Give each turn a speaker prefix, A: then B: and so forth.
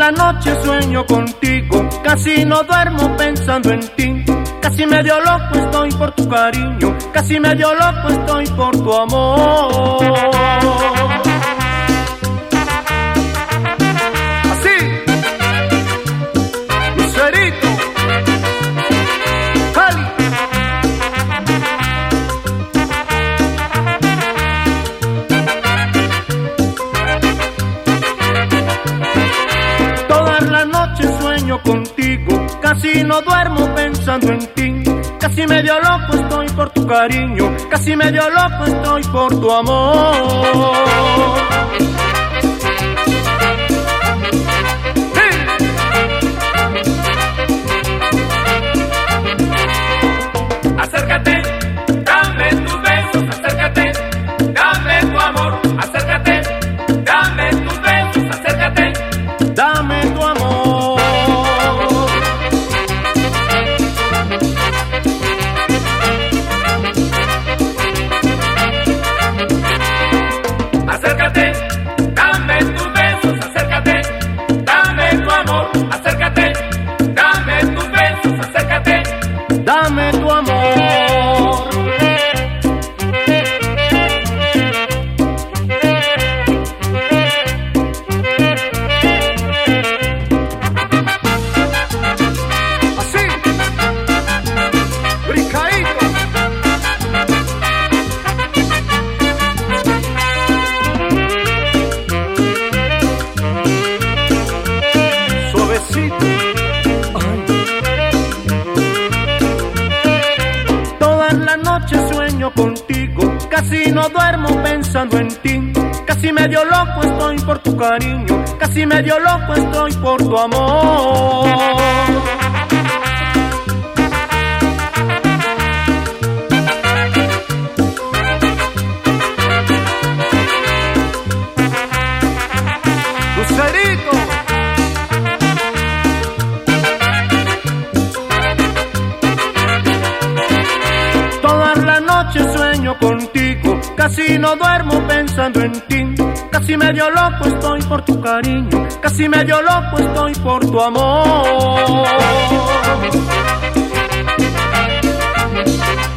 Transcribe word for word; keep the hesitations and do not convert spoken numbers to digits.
A: la noche sueño contigo, casi no duermo pensando en ti. Casi medio loco estoy por tu cariño, casi medio loco estoy por tu amor. Así, Lucerito, Cali. Todas las noches sueño contigo, casi no duermo pensando en ti. Casi medio loco estoy por tu cariño, casi medio loco estoy por tu amor.
B: Acércate, dame tus besos, acércate, dame tu amor, acércate, dame tus besos, acércate,
A: dame tu amor.
B: acércate, dame tus besos, acércate, dame tu amor, acércate, dame tus besos, acércate,
A: dame tu amor. Así, brincadito. Suavecito. Noche sueño contigo, casi no duermo pensando en ti. Casi medio loco estoy por tu cariño, casi medio loco estoy por tu amor. Lucerito. Sueño contigo, casi no duermo pensando en ti. Casi medio loco estoy por tu cariño, casi medio loco estoy por tu amor.